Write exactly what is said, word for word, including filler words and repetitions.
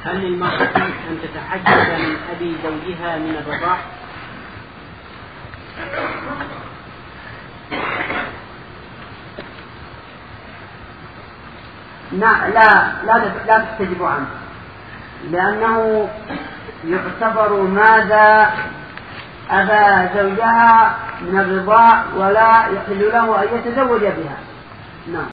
هل للمرأة أن تتحجب من أبي زوجها من الرضاع؟ لا لا لا, لا تحتجب عنه، لأنه يعتبر ماذا أبا زوجها من الرضاع ولا يحل له أن يتزوج بها. نعم.